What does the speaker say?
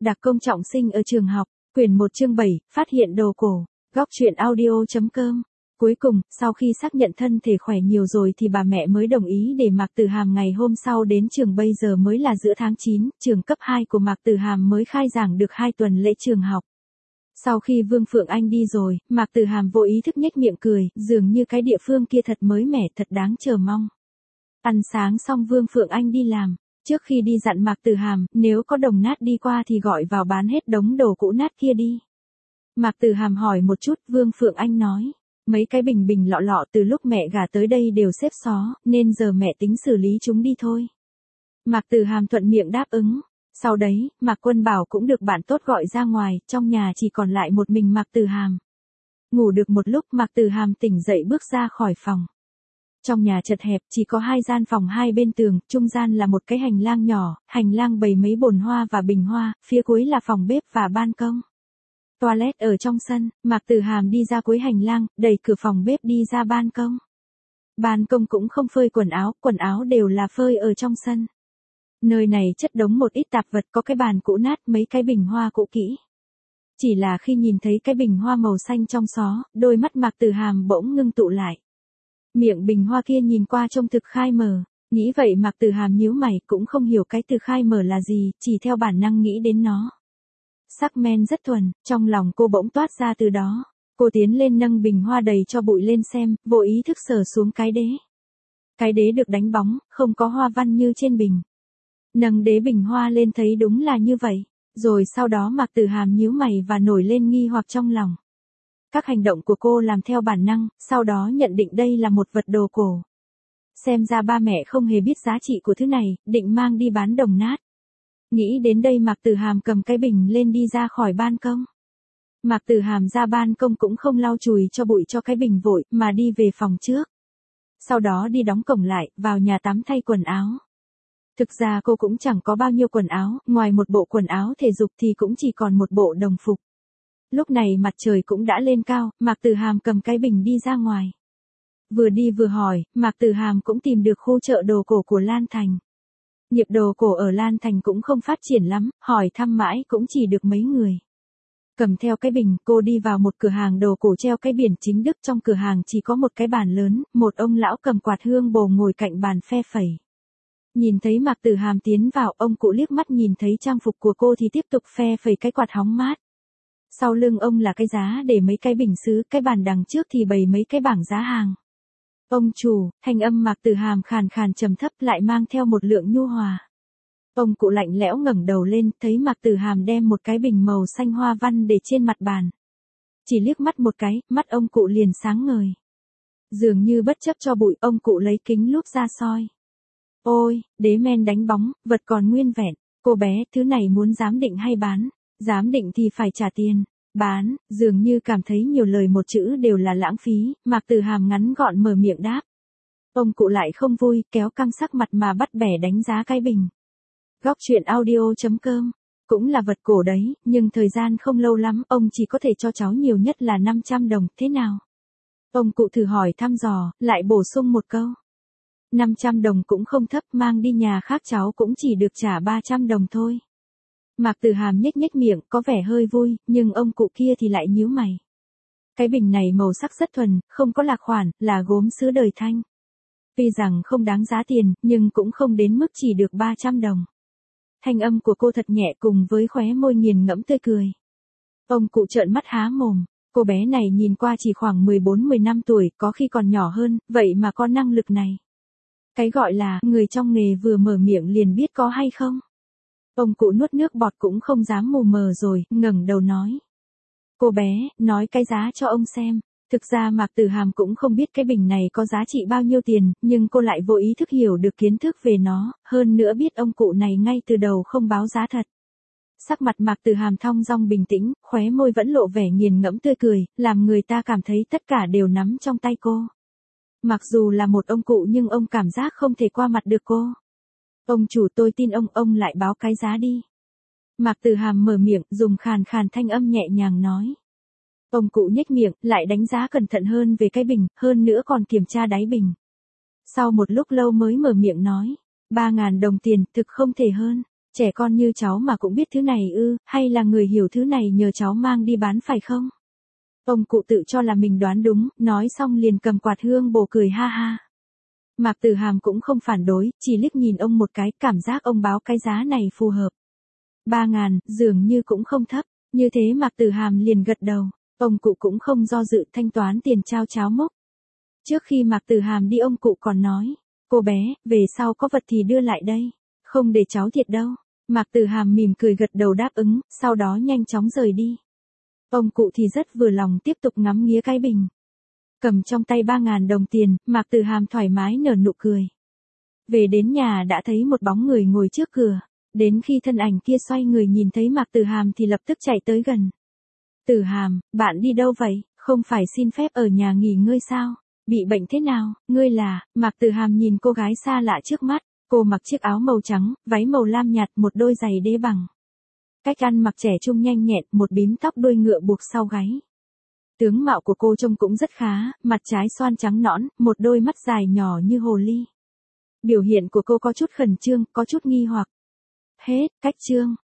Đặc công trọng sinh ở trường học, quyển 1 chương 7, phát hiện đồ cổ, góc truyện audio.com. Cuối cùng, sau khi xác nhận thân thể khỏe nhiều rồi thì bà mẹ mới đồng ý để Mạc Tử Hàm ngày hôm sau đến trường. Bây giờ mới là giữa tháng 9, trường cấp 2 của Mạc Tử Hàm mới khai giảng được 2 tuần lễ trường học. Sau khi Vương Phượng Anh đi rồi, Mạc Tử Hàm vô ý thức nhếch miệng cười, dường như cái địa phương kia thật mới mẻ, thật đáng chờ mong. Ăn sáng xong Vương Phượng Anh đi làm. Trước khi đi dặn Mạc Tử Hàm, nếu có đồng nát đi qua thì gọi vào bán hết đống đồ cũ nát kia đi. Mạc Tử Hàm hỏi một chút, Vương Phượng Anh nói, mấy cái bình bình lọ lọ từ lúc mẹ gả tới đây đều xếp xó, nên giờ mẹ tính xử lý chúng đi thôi. Mạc Tử Hàm thuận miệng đáp ứng. Sau đấy, Mạc Quân Bảo cũng được bạn tốt gọi ra ngoài, trong nhà chỉ còn lại một mình Mạc Tử Hàm. Ngủ được một lúc Mạc Tử Hàm tỉnh dậy bước ra khỏi phòng. Trong nhà chật hẹp, chỉ có 2 gian phòng hai bên tường, trung gian là một cái hành lang nhỏ, hành lang bày mấy bồn hoa và bình hoa, phía cuối là phòng bếp và ban công. Toilet ở trong sân, Mạc Tử Hàm đi ra cuối hành lang, đẩy cửa phòng bếp đi ra ban công. Ban công cũng không phơi quần áo đều là phơi ở trong sân. Nơi này chất đống một ít tạp vật, có cái bàn cũ nát, mấy cái bình hoa cũ kỹ. Chỉ là khi nhìn thấy cái bình hoa màu xanh trong xó, đôi mắt Mạc Tử Hàm bỗng ngưng tụ lại. Miệng bình hoa kia nhìn qua trông thực khai mở, nghĩ vậy Mạc Tử Hàm nhíu mày, cũng không hiểu cái từ khai mở là gì, chỉ theo bản năng nghĩ đến nó. Sắc men rất thuần, trong lòng cô bỗng toát ra từ đó. Cô tiến lên nâng bình hoa đầy cho bụi lên xem, vô ý thức sờ xuống cái đế. Cái đế được đánh bóng, không có hoa văn như trên bình. Nâng đế bình hoa lên thấy đúng là như vậy. Rồi sau đó Mạc Tử Hàm nhíu mày và nổi lên nghi hoặc trong lòng. Các hành động của cô làm theo bản năng, sau đó nhận định đây là một vật đồ cổ. Xem ra ba mẹ không hề biết giá trị của thứ này, định mang đi bán đồng nát. Nghĩ đến đây Mạc Tử Hàm cầm cái bình lên đi ra khỏi ban công. Mạc Tử Hàm ra ban công cũng không lau chùi cho bụi cho cái bình vội, mà đi về phòng trước. Sau đó đi đóng cổng lại, vào nhà tắm thay quần áo. Thực ra cô cũng chẳng có bao nhiêu quần áo, ngoài một bộ quần áo thể dục thì cũng chỉ còn một bộ đồng phục. Lúc này mặt trời cũng đã lên cao, Mạc Tử Hàm cầm cái bình đi ra ngoài. Vừa đi vừa hỏi, Mạc Tử Hàm cũng tìm được khu chợ đồ cổ của Lan Thành. Nghiệp đồ cổ ở Lan Thành cũng không phát triển lắm, hỏi thăm mãi cũng chỉ được mấy người. Cầm theo cái bình, cô đi vào một cửa hàng đồ cổ treo cái biển chính Đức. Trong cửa hàng chỉ có một cái bàn lớn, một ông lão cầm quạt hương bồ ngồi cạnh bàn phe phẩy. Nhìn thấy Mạc Tử Hàm tiến vào, ông cụ liếc mắt nhìn thấy trang phục của cô thì tiếp tục phe phẩy cái quạt hóng mát. Sau lưng ông là cái giá để mấy cái bình sứ, cái bàn đằng trước thì bày mấy cái bảng giá hàng. Ông chủ, thanh âm Mạc Tử Hàm khàn khàn trầm thấp lại mang theo một lượng nhu hòa. Ông cụ lạnh lẽo ngẩng đầu lên, thấy Mạc Tử Hàm đem một cái bình màu xanh hoa văn để trên mặt bàn. Chỉ liếc mắt một cái, mắt ông cụ liền sáng ngời. Dường như bất chấp cho bụi, ông cụ lấy kính lúp ra soi. Ôi, đế men đánh bóng, vật còn nguyên vẹn. Cô bé, thứ này muốn giám định hay bán? Giám định thì phải trả tiền. Bán, dường như cảm thấy nhiều lời một chữ đều là lãng phí, Mạc Tử Hàm ngắn gọn mở miệng đáp. Ông cụ lại không vui, kéo căng sắc mặt mà bắt bẻ đánh giá cái bình. Góc truyện audio.com. Cũng là vật cổ đấy, nhưng thời gian không lâu lắm, ông chỉ có thể cho cháu nhiều nhất là 500 đồng, thế nào? Ông cụ thử hỏi thăm dò, lại bổ sung một câu. 500 đồng cũng không thấp, mang đi nhà khác cháu cũng chỉ được trả 300 đồng thôi. Mạc Tử Hàm nhếch nhếch miệng, có vẻ hơi vui, nhưng ông cụ kia thì lại nhíu mày. Cái bình này màu sắc rất thuần, không có lạc khoản, là gốm sứ đời Thanh. Tuy rằng không đáng giá tiền, nhưng cũng không đến mức chỉ được 300 đồng. Thanh âm của cô thật nhẹ cùng với khóe môi nghiền ngẫm tươi cười. Ông cụ trợn mắt há mồm, cô bé này nhìn qua chỉ khoảng 14-15 tuổi, có khi còn nhỏ hơn, vậy mà có năng lực này. Cái gọi là, người trong nghề vừa mở miệng liền biết có hay không. Ông cụ nuốt nước bọt cũng không dám mù mờ rồi, ngẩng đầu nói. Cô bé, nói cái giá cho ông xem. Thực ra Mạc Tử Hàm cũng không biết cái bình này có giá trị bao nhiêu tiền, nhưng cô lại vô ý thức hiểu được kiến thức về nó, hơn nữa biết ông cụ này ngay từ đầu không báo giá thật. Sắc mặt Mạc Tử Hàm thong dong bình tĩnh, khóe môi vẫn lộ vẻ nghiền ngẫm tươi cười, làm người ta cảm thấy tất cả đều nắm trong tay cô. Mặc dù là một ông cụ nhưng ông cảm giác không thể qua mặt được cô. Ông chủ, tôi tin ông lại báo cái giá đi. Mạc Tử Hàm mở miệng, dùng khàn khàn thanh âm nhẹ nhàng nói. Ông cụ nhếch miệng, lại đánh giá cẩn thận hơn về cái bình, hơn nữa còn kiểm tra đáy bình. Sau một lúc lâu mới mở miệng nói, 3.000 đồng tiền, thực không thể hơn. Trẻ con như cháu mà cũng biết thứ này ư, hay là người hiểu thứ này nhờ cháu mang đi bán phải không? Ông cụ tự cho là mình đoán đúng, nói xong liền cầm quạt hương bổ cười ha ha. Mạc Tử Hàm cũng không phản đối, chỉ liếc nhìn ông một cái, cảm giác ông báo cái giá này phù hợp. 3.000, dường như cũng không thấp, như thế Mạc Tử Hàm liền gật đầu, ông cụ cũng không do dự thanh toán tiền trao cháo mốc. Trước khi Mạc Tử Hàm đi ông cụ còn nói, cô bé, về sau có vật thì đưa lại đây, không để cháu thiệt đâu. Mạc Tử Hàm mỉm cười gật đầu đáp ứng, sau đó nhanh chóng rời đi. Ông cụ thì rất vừa lòng tiếp tục ngắm nghía cái bình. Cầm trong tay 3.000 đồng tiền, Mạc Tử Hàm thoải mái nở nụ cười. Về đến nhà đã thấy một bóng người ngồi trước cửa. Đến khi thân ảnh kia xoay người nhìn thấy Mạc Tử Hàm thì lập tức chạy tới gần. Tử Hàm, bạn đi đâu vậy? Không phải xin phép ở nhà nghỉ ngơi sao? Bị bệnh thế nào? Ngươi là... Mạc Tử Hàm nhìn cô gái xa lạ trước mắt. Cô mặc chiếc áo màu trắng, váy màu lam nhạt, một đôi giày đế bằng. Cách ăn mặc trẻ trung nhanh nhẹn, một bím tóc đuôi ngựa buộc sau gáy. Tướng mạo của cô trông cũng rất khá, mặt trái xoan trắng nõn, một đôi mắt dài nhỏ như hồ ly. Biểu hiện của cô có chút khẩn trương, có chút nghi hoặc. Hết, cách chương.